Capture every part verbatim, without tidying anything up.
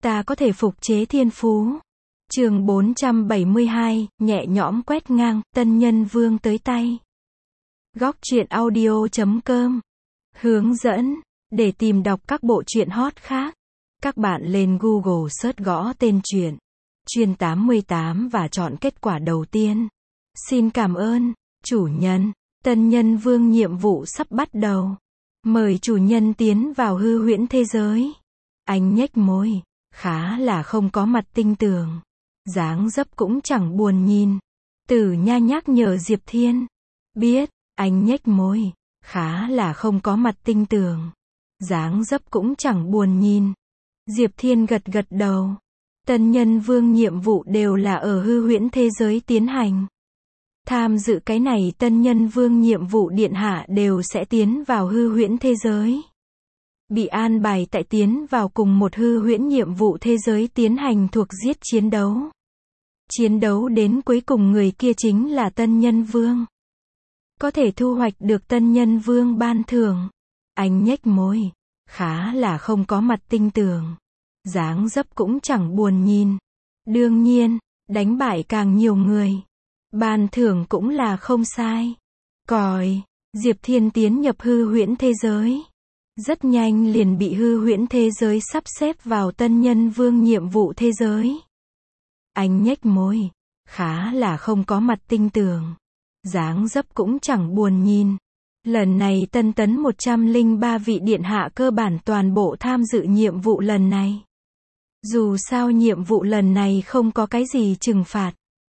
Ta có thể phục chế thiên phú. Chương bốn trăm bảy mươi hai, nhẹ nhõm quét ngang, tân nhân vương tới tay. Góc truyện audio chấm com. Hướng dẫn, để tìm đọc các bộ truyện hot khác. Các bạn lên Google search gõ tên truyện Chuyên tám mươi tám và chọn kết quả đầu tiên. Xin cảm ơn, chủ nhân. Tân nhân vương nhiệm vụ sắp bắt đầu. Mời chủ nhân tiến vào hư huyễn thế giới. Anh nhếch môi, khá là không có mặt tinh tường. Dáng dấp cũng chẳng buồn nhìn. Tử Nha nhắc nhở Diệp Thiên. Biết, anh nhếch môi, khá là không có mặt tinh tường. Dáng dấp cũng chẳng buồn nhìn. Diệp Thiên gật gật đầu. Tân nhân vương nhiệm vụ đều là ở hư huyễn thế giới tiến hành. Tham dự cái này tân nhân vương nhiệm vụ điện hạ đều sẽ tiến vào hư huyễn thế giới. Bị an bài tại tiến vào cùng một hư huyễn nhiệm vụ thế giới tiến hành thuộc giết chiến đấu. Chiến đấu đến cuối cùng người kia chính là tân nhân vương. Có thể thu hoạch được tân nhân vương ban thưởng. Anh nhếch môi, khá là không có mặt tinh tường. Dáng dấp cũng chẳng buồn nhìn. Đương nhiên, đánh bại càng nhiều người, ban thưởng cũng là không sai. Còi, Diệp Thiên tiến nhập hư huyễn thế giới. Rất nhanh liền bị hư huyễn thế giới sắp xếp vào tân nhân vương nhiệm vụ thế giới. Anh nhếch môi, khá là không có mặt tinh tường. Dáng dấp cũng chẳng buồn nhìn. Lần này tân tấn một trăm lẻ ba vị điện hạ cơ bản toàn bộ tham dự nhiệm vụ lần này. Dù sao nhiệm vụ lần này không có cái gì trừng phạt.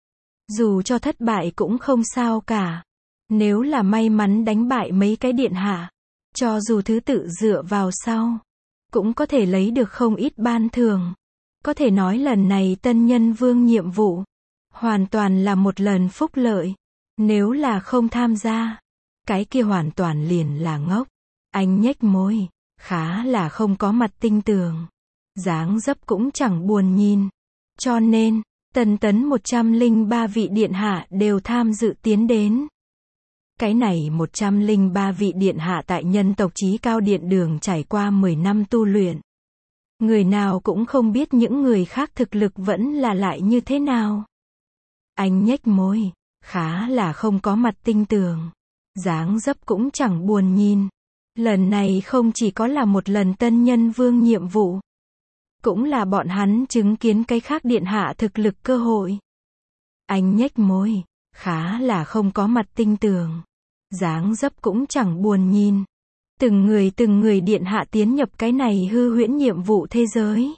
Dù cho thất bại cũng không sao cả. Nếu là may mắn đánh bại mấy cái điện hạ, cho dù thứ tự dựa vào sau, cũng có thể lấy được không ít ban thưởng. Có thể nói lần này tân nhân vương nhiệm vụ, hoàn toàn là một lần phúc lợi. Nếu là không tham gia, cái kia hoàn toàn liền là ngốc. Anh nhếch môi, khá là không có mặt tinh tường. Dáng dấp cũng chẳng buồn nhìn. Cho nên, tân tấn một trăm lẻ ba vị điện hạ đều tham dự tiến đến. Cái này một trăm lẻ ba vị điện hạ tại nhân tộc chí cao điện đường trải qua mười năm tu luyện. Người nào cũng không biết những người khác thực lực vẫn là lại như thế nào. Anh nhếch môi, khá là không có mặt tinh tường. Dáng dấp cũng chẳng buồn nhìn. Lần này không chỉ có là một lần tân nhân vương nhiệm vụ, cũng là bọn hắn chứng kiến cái khác điện hạ thực lực cơ hội. Anh nhếch môi, khá là không có mặt tinh tường. Dáng dấp cũng chẳng buồn nhìn. Từng người từng người điện hạ tiến nhập cái này hư huyễn nhiệm vụ thế giới.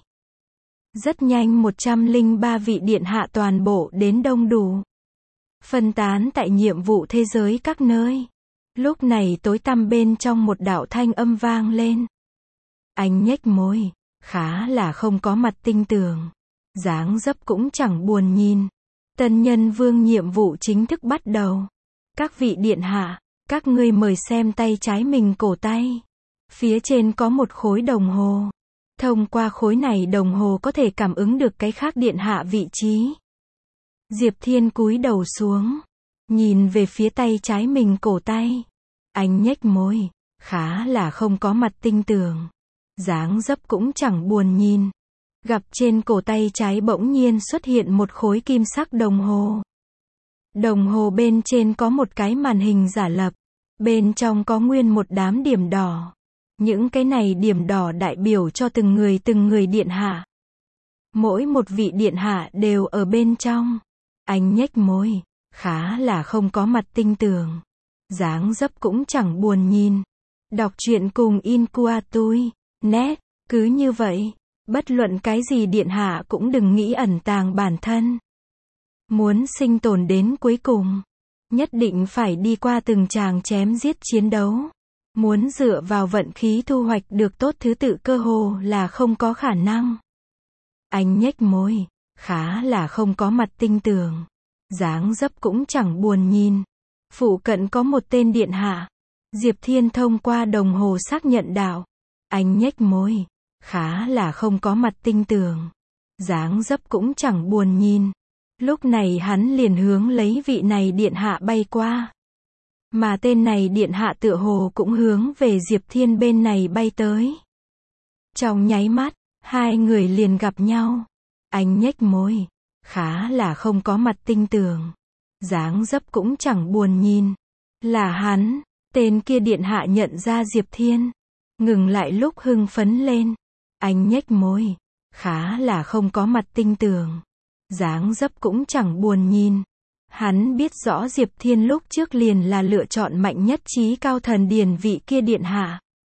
Rất nhanh một trăm lẻ ba vị điện hạ toàn bộ đến đông đủ. Phân tán tại nhiệm vụ thế giới các nơi. Lúc này tối tăm bên trong một đạo thanh âm vang lên. Anh nhếch môi, khá là không có mặt tinh tường. Dáng dấp cũng chẳng buồn nhìn. Tân nhân vương nhiệm vụ chính thức bắt đầu. Các vị điện hạ, các ngươi mời xem tay trái mình cổ tay. Phía trên có một khối đồng hồ. Thông qua khối này đồng hồ có thể cảm ứng được cái khác điện hạ vị trí. Diệp Thiên cúi đầu xuống, nhìn về phía tay trái mình cổ tay. Anh nhếch môi, khá là không có mặt tinh tường. Dáng dấp cũng chẳng buồn nhìn. Gặp trên cổ tay trái bỗng nhiên xuất hiện một khối kim sắc đồng hồ. Đồng hồ bên trên có một cái màn hình giả lập. Bên trong có nguyên một đám điểm đỏ. Những cái này điểm đỏ đại biểu cho từng người từng người điện hạ. Mỗi một vị điện hạ đều ở bên trong. Anh nhếch môi, khá là không có mặt tinh tường. Dáng dấp cũng chẳng buồn nhìn. Đọc truyện cùng Inkuatui net, cứ như vậy, bất luận cái gì điện hạ cũng đừng nghĩ ẩn tàng bản thân. Muốn sinh tồn đến cuối cùng, nhất định phải đi qua từng tràng chém giết chiến đấu. Muốn dựa vào vận khí thu hoạch được tốt thứ tự cơ hồ là không có khả năng. Anh nhếch môi, khá là không có mặt tinh tường. Dáng dấp cũng chẳng buồn nhìn. Phụ cận có một tên điện hạ. Diệp Thiên thông qua đồng hồ xác nhận đạo. Anh nhếch môi, khá là không có mặt tinh tường. Dáng dấp cũng chẳng buồn nhìn. Lúc này hắn liền hướng lấy vị này điện hạ bay qua. Mà tên này điện hạ tựa hồ cũng hướng về Diệp Thiên bên này bay tới. Trong nháy mắt, Hai người liền gặp nhau. Anh nhếch môi. Khá là không có mặt tinh tường. Dáng dấp cũng chẳng buồn nhìn. Là hắn. Tên kia điện hạ nhận ra Diệp Thiên. Ngừng lại lúc hưng phấn lên. Anh nhếch môi. Khá là không có mặt tinh tường. Dáng dấp cũng chẳng buồn nhìn. Hắn biết rõ Diệp Thiên lúc trước liền là lựa chọn mạnh nhất trí cao thần điền vị kia điện hạ.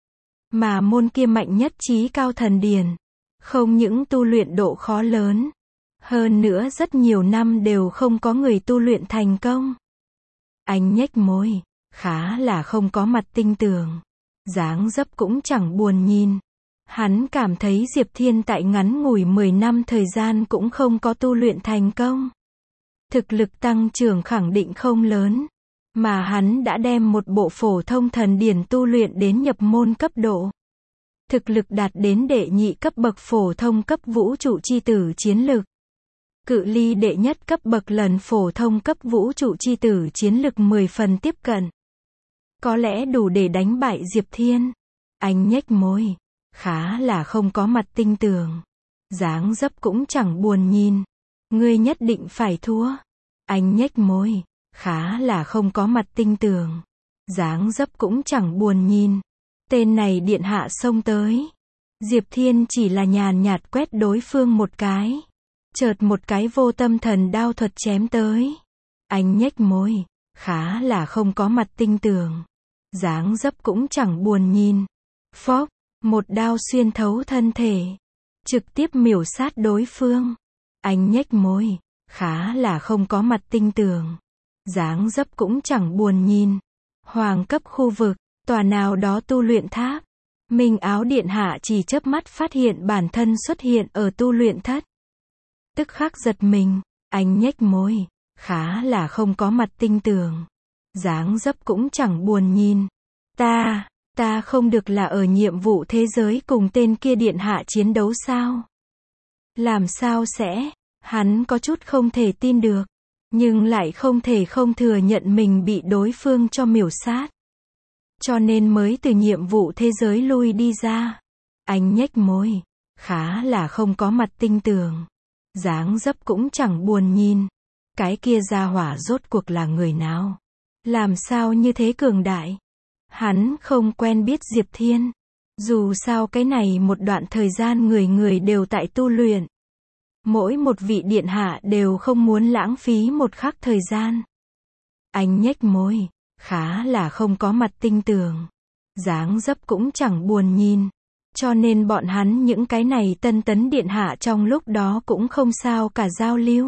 Mà môn kia mạnh nhất trí cao thần điền. Không những tu luyện độ khó lớn. Hơn nữa rất nhiều năm đều không có người tu luyện thành công. Anh nhếch môi. Khá là không có mặt tinh tường. Dáng dấp cũng chẳng buồn nhìn. Hắn cảm thấy Diệp Thiên tại ngắn ngủi mười năm thời gian cũng không có tu luyện thành công. Thực lực tăng trưởng khẳng định không lớn. Mà hắn đã đem một bộ phổ thông thần điển tu luyện đến nhập môn cấp độ. Thực lực đạt đến đệ nhị cấp bậc phổ thông cấp vũ trụ chi tử chiến lực. Cự ly đệ nhất cấp bậc lần phổ thông cấp vũ trụ chi tử chiến lực mười phần tiếp cận. Có lẽ đủ để đánh bại Diệp Thiên. Anh nhếch môi. Khá là không có mặt tinh tường. Dáng dấp cũng chẳng buồn nhìn. Ngươi nhất định phải thua. Anh nhếch môi. Khá là không có mặt tinh tường. Dáng dấp cũng chẳng buồn nhìn. Tên này điện hạ xông tới. Diệp Thiên chỉ là nhàn nhạt quét đối phương một cái. Chợt một cái vô tâm thần đao thuật chém tới. Anh nhếch môi. Khá là không có mặt tinh tường. Dáng dấp cũng chẳng buồn nhìn. Phốc. Một đao xuyên thấu thân thể. Trực tiếp miểu sát đối phương. Anh nhếch môi. Khá là không có mặt tinh tường. Dáng dấp cũng chẳng buồn nhìn. Hoàng cấp khu vực. Tòa nào đó tu luyện tháp. Minh áo điện hạ chỉ chớp mắt phát hiện bản thân xuất hiện ở tu luyện thất. Tức khắc giật mình. Anh nhếch môi. Khá là không có mặt tinh tường. Dáng dấp cũng chẳng buồn nhìn. Ta, ta không được là ở nhiệm vụ thế giới cùng tên kia điện hạ chiến đấu sao? Làm sao sẽ? Hắn có chút không thể tin được. Nhưng lại không thể không thừa nhận mình bị đối phương cho miểu sát. Cho nên mới từ nhiệm vụ thế giới lui đi ra. Anh nhếch môi. Khá là không có mặt tinh tường. Dáng dấp cũng chẳng buồn nhìn. Cái kia gia hỏa rốt cuộc là người nào? Làm sao như thế cường đại? Hắn không quen biết Diệp Thiên. Dù sao cái này một đoạn thời gian người người đều tại tu luyện. Mỗi một vị điện hạ đều không muốn lãng phí một khắc thời gian. Anh nhếch môi. Khá là không có mặt tinh tường. Dáng dấp cũng chẳng buồn nhìn. Cho nên bọn hắn những cái này tân tấn điện hạ trong lúc đó cũng không sao cả giao lưu.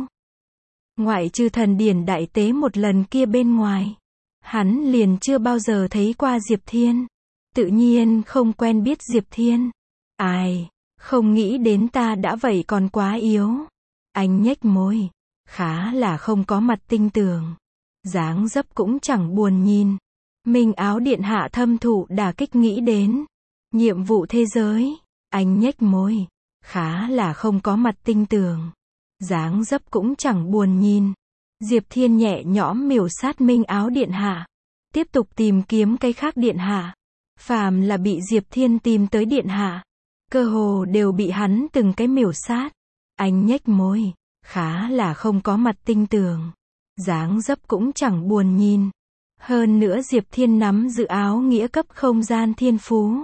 Ngoại trừ thần điển đại tế một lần kia bên ngoài. Hắn liền chưa bao giờ thấy qua Diệp Thiên. Tự nhiên không quen biết Diệp Thiên. Ai, không nghĩ đến ta đã vậy còn quá yếu. Anh nhếch môi. Khá là không có mặt tinh tường. Dáng dấp cũng chẳng buồn nhìn. Minh áo điện hạ thâm thụ đả kích nghĩ đến. Nhiệm vụ thế giới. Anh nhếch môi. Khá là không có mặt tinh tường. Dáng dấp cũng chẳng buồn nhìn. Diệp Thiên nhẹ nhõm miểu sát Minh áo điện hạ. Tiếp tục tìm kiếm cái khác điện hạ. Phàm là bị Diệp Thiên tìm tới điện hạ. Cơ hồ đều bị hắn từng cái miểu sát. Anh nhếch môi. Khá là không có mặt tinh tường. Dáng dấp cũng chẳng buồn nhìn. Hơn nữa Diệp Thiên nắm giữ áo nghĩa cấp không gian thiên phú.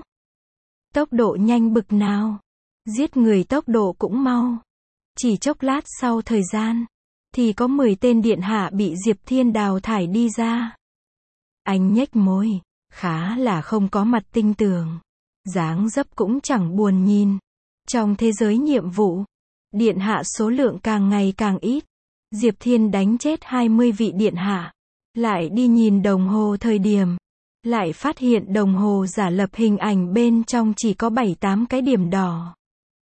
Tốc độ nhanh bực nào. Giết người tốc độ cũng mau. Chỉ chốc lát sau thời gian. Thì có mười tên điện hạ bị Diệp Thiên đào thải đi ra. Anh nhếch môi. Khá là không có mặt tinh tường. Dáng dấp cũng chẳng buồn nhìn. Trong thế giới nhiệm vụ. Điện hạ số lượng càng ngày càng ít. Diệp Thiên đánh chết hai mươi vị điện hạ. Lại đi nhìn đồng hồ thời điểm. Lại phát hiện đồng hồ giả lập hình ảnh bên trong chỉ có bảy tám cái điểm đỏ.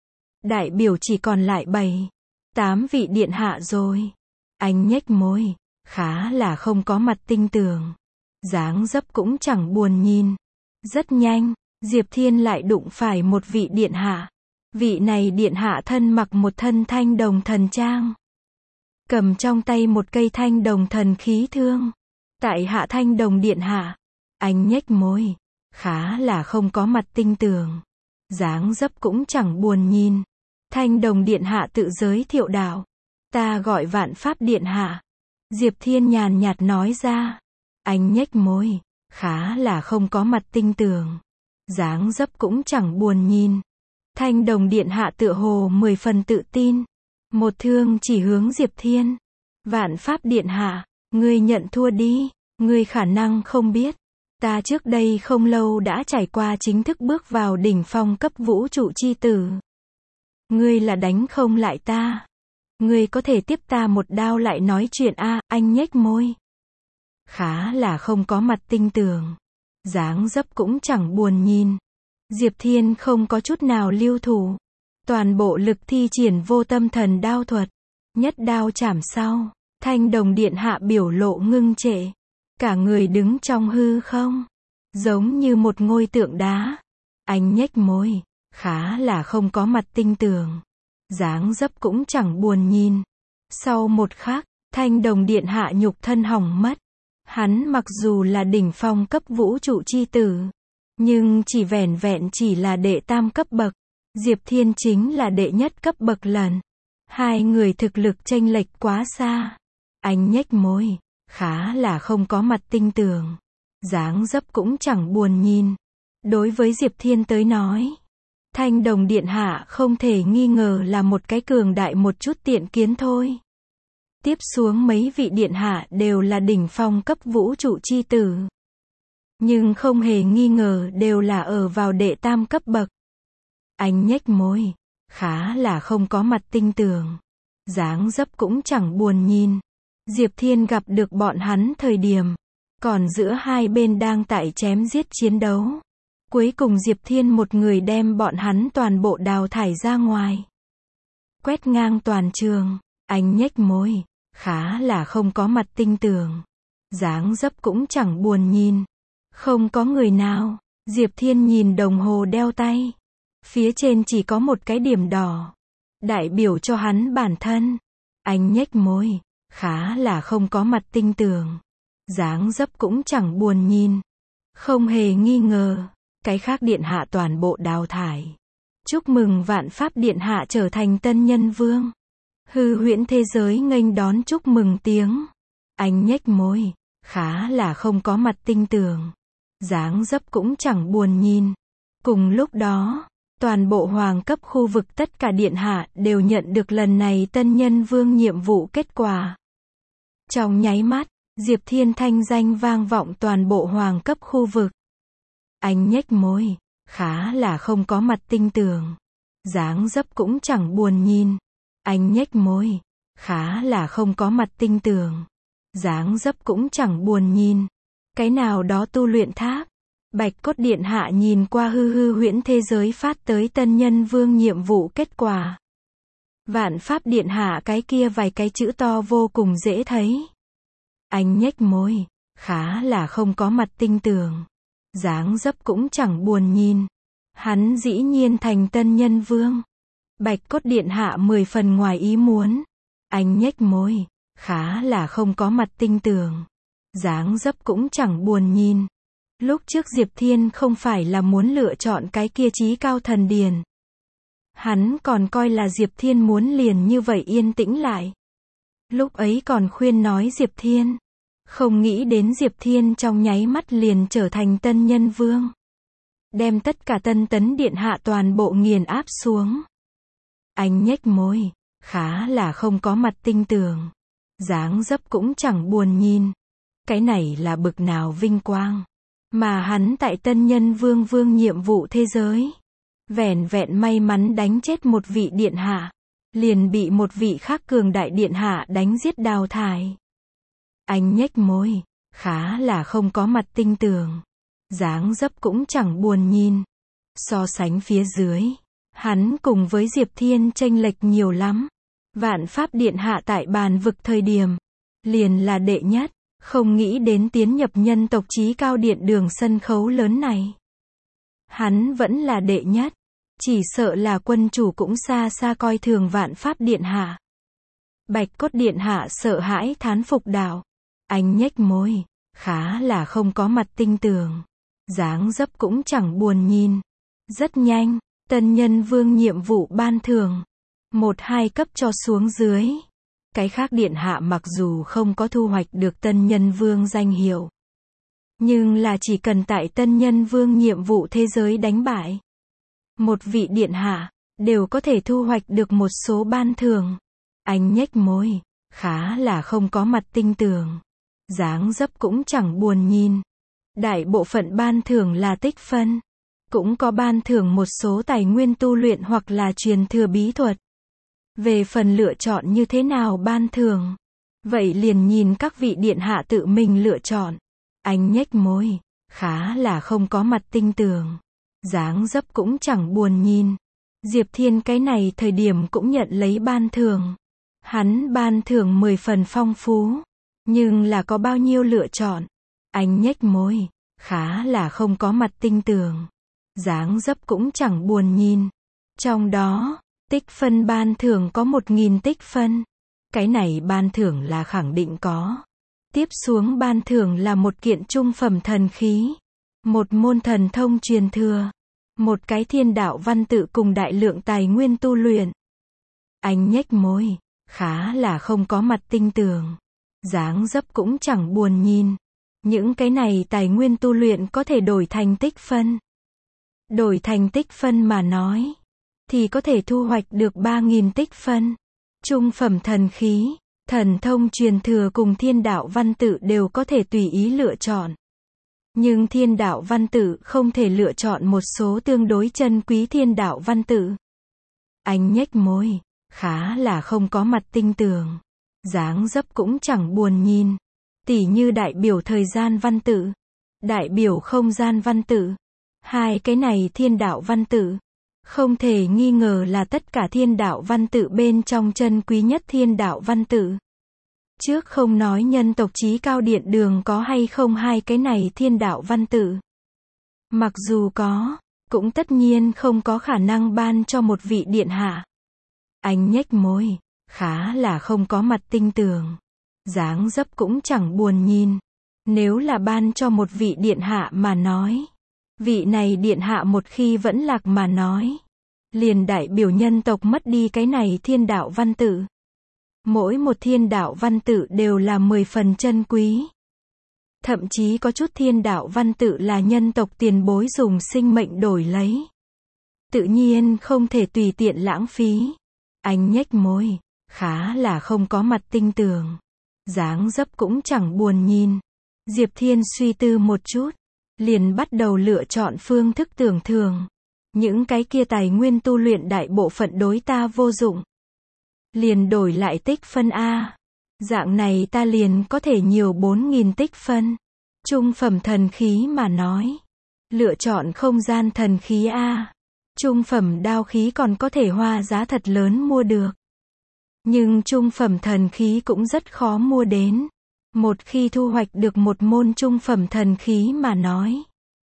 Đại biểu chỉ còn lại bảy, tám vị điện hạ rồi. Anh nhếch môi. Khá là không có mặt tinh tường. Dáng dấp cũng chẳng buồn nhìn. Rất nhanh, Diệp Thiên lại đụng phải một vị điện hạ. Vị này điện hạ thân mặc một thân thanh đồng thần trang. Cầm trong tay một cây thanh đồng thần khí thương. Tại hạ thanh đồng điện hạ. Anh nhếch môi. Khá là không có mặt tinh tường. Dáng dấp cũng chẳng buồn nhìn. Thanh Đồng điện hạ tự giới thiệu đạo. Ta gọi Vạn Pháp điện hạ. Diệp Thiên nhàn nhạt nói ra. Anh nhếch môi, khá là không có mặt tinh tường. Dáng dấp cũng chẳng buồn nhìn. Thanh Đồng điện hạ tựa hồ mười phần tự tin. Một thương chỉ hướng Diệp Thiên. Vạn Pháp điện hạ, ngươi nhận thua đi, ngươi khả năng không biết. Ta trước đây không lâu đã trải qua chính thức bước vào đỉnh phong cấp vũ trụ chi tử. Ngươi là đánh không lại ta. Ngươi có thể tiếp ta một đao lại nói chuyện a à, anh nhếch môi. Khá là không có mặt tinh tường. Dáng dấp cũng chẳng buồn nhìn. Diệp Thiên không có chút nào lưu thủ. Toàn bộ lực thi triển vô tâm thần đao thuật. Nhất đao chảm sau. Thanh Đồng điện hạ biểu lộ ngưng trệ. Cả người đứng trong hư không. Giống như một ngôi tượng đá. Anh nhếch môi. Khá là không có mặt tinh tường. Dáng dấp cũng chẳng buồn nhìn. Sau một khắc, Thanh Đồng điện hạ nhục thân hỏng mất. Hắn mặc dù là đỉnh phong cấp vũ trụ chi tử. Nhưng chỉ vẻn vẹn chỉ là đệ tam cấp bậc. Diệp Thiên chính là đệ nhất cấp bậc lần. Hai người thực lực chênh lệch quá xa. Anh nhếch môi. Khá là không có mặt tinh tường. Dáng dấp cũng chẳng buồn nhìn. Đối với Diệp Thiên tới nói. Thanh Đồng điện hạ không thể nghi ngờ là một cái cường đại một chút tiện kiến thôi. Tiếp xuống mấy vị điện hạ đều là đỉnh phong cấp vũ trụ chi tử. Nhưng không hề nghi ngờ đều là ở vào đệ tam cấp bậc. Anh nhếch môi. Khá là không có mặt tinh tường. Dáng dấp cũng chẳng buồn nhìn. Diệp Thiên gặp được bọn hắn thời điểm. Còn giữa hai bên đang tại chém giết chiến đấu. Cuối cùng Diệp Thiên một người đem bọn hắn toàn bộ đào thải ra ngoài. Quét ngang toàn trường. Anh nhếch môi. Khá là không có mặt tinh tường. Dáng dấp cũng chẳng buồn nhìn. Không có người nào. Diệp Thiên nhìn đồng hồ đeo tay. Phía trên chỉ có một cái điểm đỏ. Đại biểu cho hắn bản thân. Anh nhếch môi. Khá là không có mặt tinh tường. Dáng dấp cũng chẳng buồn nhìn. Không hề nghi ngờ. Cái khác điện hạ toàn bộ đào thải. Chúc mừng Vạn Pháp điện hạ trở thành tân nhân vương. Hư huyễn thế giới nghênh đón chúc mừng tiếng. Anh nhếch môi. Khá là không có mặt tinh tường. Dáng dấp cũng chẳng buồn nhìn. Cùng lúc đó, toàn bộ hoàng cấp khu vực tất cả điện hạ đều nhận được lần này tân nhân vương nhiệm vụ kết quả. Trong nháy mắt, Diệp Thiên thanh danh vang vọng toàn bộ hoàng cấp khu vực. Anh nhếch môi. Khá là không có mặt tinh tường. Dáng dấp cũng chẳng buồn nhìn. Anh nhếch môi. Khá là không có mặt tinh tường. Dáng dấp cũng chẳng buồn nhìn. Cái nào đó tu luyện tháp. Bạch Cốt điện hạ nhìn qua hư hư huyễn thế giới phát tới tân nhân vương nhiệm vụ kết quả. Vạn Pháp điện hạ cái kia vài cái chữ to vô cùng dễ thấy. Anh nhếch môi. Khá là không có mặt tinh tường. Dáng dấp cũng chẳng buồn nhìn. Hắn dĩ nhiên thành tân nhân vương. Bạch Cốt điện hạ mười phần ngoài ý muốn. Anh nhếch môi. Khá là không có mặt tinh tường. Dáng dấp cũng chẳng buồn nhìn. Lúc trước Diệp Thiên không phải là muốn lựa chọn cái kia chí cao thần điền. Hắn còn coi là Diệp Thiên muốn liền như vậy yên tĩnh lại. Lúc ấy còn khuyên nói Diệp Thiên. Không nghĩ đến Diệp Thiên trong nháy mắt liền trở thành tân nhân vương. Đem tất cả tân tấn điện hạ toàn bộ nghiền áp xuống. Anh nhếch môi. Khá là không có mặt tinh tường. Dáng dấp cũng chẳng buồn nhìn. Cái này là bực nào vinh quang. Mà hắn tại tân nhân vương vương nhiệm vụ thế giới. Vẻn vẹn may mắn đánh chết một vị điện hạ. Liền bị một vị khác cường đại điện hạ đánh giết đào thải. Anh nhếch môi. Khá là không có mặt tinh tường. Dáng dấp cũng chẳng buồn nhìn. So sánh phía dưới. Hắn cùng với Diệp Thiên chênh lệch nhiều lắm. Vạn Pháp điện hạ tại bàn vực thời điểm. Liền là đệ nhất. Không nghĩ đến tiến nhập nhân tộc chí cao điện đường sân khấu lớn này. Hắn vẫn là đệ nhất. Chỉ sợ là quân chủ cũng xa xa coi thường Vạn Pháp điện hạ. Bạch Cốt điện hạ sợ hãi thán phục đạo. Anh nhếch môi. Khá là không có mặt tinh tường. Dáng dấp cũng chẳng buồn nhìn. Rất nhanh, tân nhân vương nhiệm vụ ban thưởng. một hai cấp cho xuống dưới. Cái khác điện hạ mặc dù không có thu hoạch được Tân Nhân Vương danh hiệu, nhưng là chỉ cần tại Tân Nhân Vương nhiệm vụ thế giới đánh bại một vị điện hạ, đều có thể thu hoạch được một số ban thưởng. Anh nhếch môi, khá là không có mặt tinh tường. Dáng dấp cũng chẳng buồn nhìn. Đại bộ phận ban thưởng là tích phân. Cũng có ban thưởng một số tài nguyên tu luyện hoặc là truyền thừa bí thuật. Về phần lựa chọn như thế nào ban thưởng, vậy liền nhìn các vị điện hạ tự mình lựa chọn. Anh nhếch môi, khá là không có mặt tinh tường. Dáng dấp cũng chẳng buồn nhìn. Diệp Thiên cái này thời điểm cũng nhận lấy ban thưởng. Hắn ban thưởng mười phần phong phú, nhưng là có bao nhiêu lựa chọn. Anh nhếch môi, khá là không có mặt tinh tường. Dáng dấp cũng chẳng buồn nhìn. Trong đó, tích phân ban thưởng có một nghìn tích phân. Cái này ban thưởng là khẳng định có. Tiếp xuống ban thưởng là một kiện trung phẩm thần khí, một môn thần thông truyền thừa, một cái thiên đạo văn tự cùng đại lượng tài nguyên tu luyện. Anh nhếch môi, khá là không có mặt tinh tường. Dáng dấp cũng chẳng buồn nhìn. Những cái này tài nguyên tu luyện có thể đổi thành tích phân. Đổi thành tích phân mà nói, thì có thể thu hoạch được ba nghìn tích phân. Trung phẩm thần khí, thần thông truyền thừa cùng thiên đạo văn tự đều có thể tùy ý lựa chọn. Nhưng thiên đạo văn tự không thể lựa chọn một số tương đối chân quý thiên đạo văn tự. Anh nhếch môi, khá là không có mặt tinh tường. Dáng dấp cũng chẳng buồn nhìn. Tỉ như đại biểu thời gian văn tự, đại biểu không gian văn tự. Hai cái này thiên đạo văn tự, không thể nghi ngờ là tất cả thiên đạo văn tự bên trong chân quý nhất thiên đạo văn tự. Trước không nói nhân tộc chí cao điện đường có hay không hai cái này thiên đạo văn tự. Mặc dù có, cũng tất nhiên không có khả năng ban cho một vị điện hạ. Anh nhếch môi, khá là không có mặt tinh tường. Dáng dấp cũng chẳng buồn nhìn. Nếu là ban cho một vị điện hạ mà nói, vị này điện hạ một khi vẫn lạc mà nói, liền đại biểu nhân tộc mất đi cái này thiên đạo văn tự. Mỗi một thiên đạo văn tự đều là mười phần chân quý. Thậm chí có chút thiên đạo văn tự là nhân tộc tiền bối dùng sinh mệnh đổi lấy. Tự nhiên không thể tùy tiện lãng phí. Anh nhếch môi, khá là không có mặt tinh tường. Dáng dấp cũng chẳng buồn nhìn. Diệp Thiên suy tư một chút, liền bắt đầu lựa chọn phương thức tưởng thường. Những cái kia tài nguyên tu luyện đại bộ phận đối ta vô dụng, liền đổi lại tích phân A. Dạng này ta liền có thể nhiều bốn nghìn tích phân. Trung phẩm thần khí mà nói, lựa chọn không gian thần khí A. Trung phẩm đao khí còn có thể hoa giá thật lớn mua được. Nhưng trung phẩm thần khí cũng rất khó mua đến. Một khi thu hoạch được một môn trung phẩm thần khí mà nói,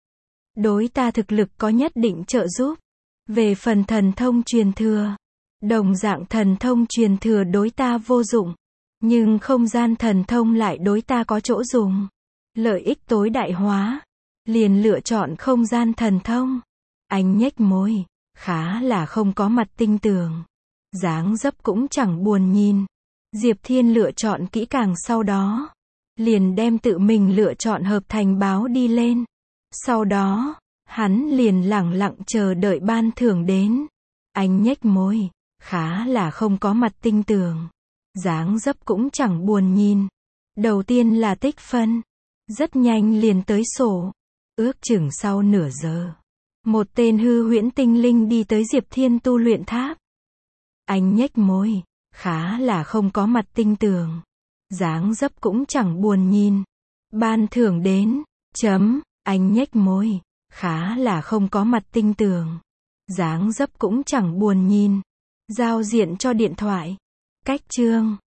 đối ta thực lực có nhất định trợ giúp. Về phần thần thông truyền thừa, đồng dạng thần thông truyền thừa đối ta vô dụng, nhưng không gian thần thông lại đối ta có chỗ dùng. Lợi ích tối đại hóa, liền lựa chọn không gian thần thông. Anh nhếch môi, khá là không có mặt tinh tường. Dáng dấp cũng chẳng buồn nhìn. Diệp Thiên lựa chọn kỹ càng sau đó, liền đem tự mình lựa chọn hợp thành báo đi lên. Sau đó, hắn liền lẳng lặng chờ đợi ban thưởng đến. Anh nhếch môi, khá là không có mặt tinh tường. Dáng dấp cũng chẳng buồn nhìn. Đầu tiên là tích phân. Rất nhanh liền tới sổ. Ước chừng sau nửa giờ, một tên hư huyễn tinh linh đi tới Diệp Thiên tu luyện tháp. Anh nhếch môi, khá là không có mặt tinh tường. Dáng dấp cũng chẳng buồn nhìn. Ban thưởng đến, chấm, anh nhếch môi, khá là không có mặt tinh tường. Dáng dấp cũng chẳng buồn nhìn. Giao diện cho điện thoại. Cách chương